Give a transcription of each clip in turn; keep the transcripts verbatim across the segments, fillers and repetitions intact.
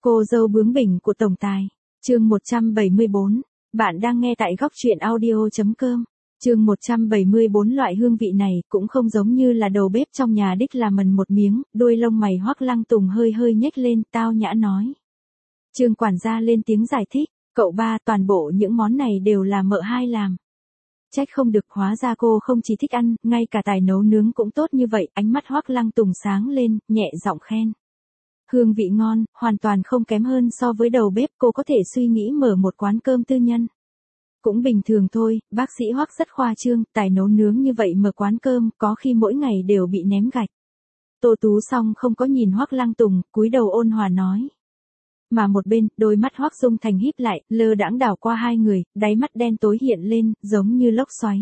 Cô dâu bướng bỉnh của tổng tài. Chương một trăm bảy mươi bốn. Bạn đang nghe tại góc truyện audio chấm com. Chương một trăm bảy mươi bốn. Loại hương vị này cũng không giống như là đầu bếp trong nhà đích làm mần một miếng, đuôi lông mày Hoắc Lăng Tùng hơi hơi nhếch lên, tao nhã nói. Trương quản gia lên tiếng giải thích, cậu ba, toàn bộ những món này đều là mợ hai làm. Trách không được, hóa ra cô không chỉ thích ăn, ngay cả tài nấu nướng cũng tốt như vậy. Ánh mắt Hoắc Lăng Tùng sáng lên, nhẹ giọng khen. Hương vị ngon, hoàn toàn không kém hơn so với đầu bếp, cô có thể suy nghĩ mở một quán cơm tư nhân. Cũng bình thường thôi, bác sĩ Hoắc rất khoa trương, tài nấu nướng như vậy mở quán cơm, có khi mỗi ngày đều bị ném gạch. Tô Tú Song không có nhìn Hoắc Lăng Tùng, cúi đầu ôn hòa nói. Mà một bên, đôi mắt Hoắc Dung Thành híp lại, lơ đãng đảo qua hai người, đáy mắt đen tối hiện lên, giống như lốc xoáy.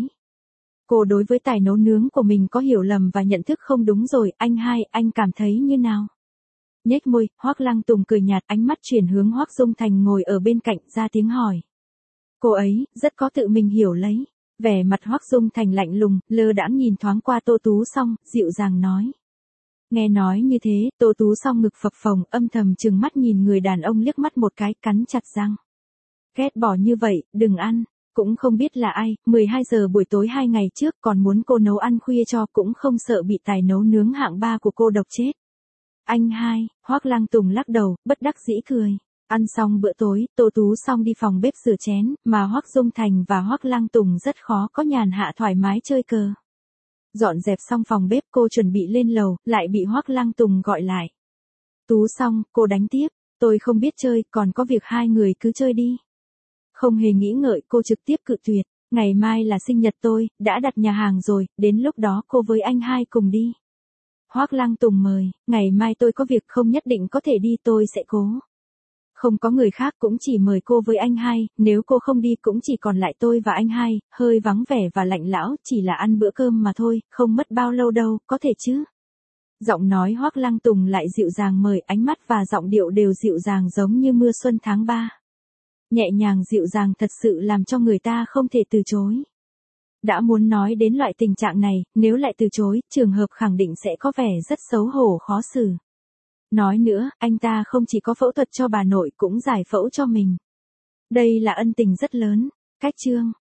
Cô đối với tài nấu nướng của mình có hiểu lầm và nhận thức không đúng rồi, anh hai, anh cảm thấy như nào? Nhếch môi, Hoắc Lăng Tùng cười nhạt, ánh mắt chuyển hướng Hoắc Dung Thành ngồi ở bên cạnh, ra tiếng hỏi. Cô ấy, rất có tự mình hiểu lấy. Vẻ mặt Hoắc Dung Thành lạnh lùng, lơ đãng nhìn thoáng qua Tô Tú Song, dịu dàng nói. Nghe nói như thế, Tô Tú Song ngực phập phồng, âm thầm trừng mắt nhìn người đàn ông liếc mắt một cái, cắn chặt răng. Ghét bỏ như vậy, đừng ăn. Cũng không biết là ai, mười hai giờ buổi tối hai ngày trước còn muốn cô nấu ăn khuya cho, cũng không sợ bị tài nấu nướng hạng ba của cô độc chết. Anh hai, Hoắc Lăng Tùng lắc đầu, bất đắc dĩ cười. Ăn xong bữa tối, Tô Tú Song đi phòng bếp rửa chén, mà Hoắc Dung Thành và Hoắc Lăng Tùng rất khó có nhàn hạ thoải mái chơi cờ. Dọn dẹp xong phòng bếp, cô chuẩn bị lên lầu, lại bị Hoắc Lăng Tùng gọi lại. Tú Song, cô đánh tiếp, tôi không biết chơi, còn có việc hai người cứ chơi đi. Không hề nghĩ ngợi, cô trực tiếp cự tuyệt, ngày mai là sinh nhật tôi, đã đặt nhà hàng rồi, đến lúc đó cô với anh hai cùng đi. Hoắc Lăng Tùng mời, ngày mai tôi có việc không nhất định có thể đi, tôi sẽ cố. Không có người khác, cũng chỉ mời cô với anh hai, nếu cô không đi cũng chỉ còn lại tôi và anh hai, hơi vắng vẻ và lạnh lão, chỉ là ăn bữa cơm mà thôi, không mất bao lâu đâu, có thể chứ. Giọng nói Hoắc Lăng Tùng lại dịu dàng mời, ánh mắt và giọng điệu đều dịu dàng giống như mưa xuân tháng ba. Nhẹ nhàng dịu dàng thật sự làm cho người ta không thể từ chối. Đã muốn nói đến loại tình trạng này, nếu lại từ chối, trường hợp khẳng định sẽ có vẻ rất xấu hổ khó xử. Nói nữa, anh ta không chỉ có phẫu thuật cho bà nội cũng giải phẫu cho mình. Đây là ân tình rất lớn. Cách chương.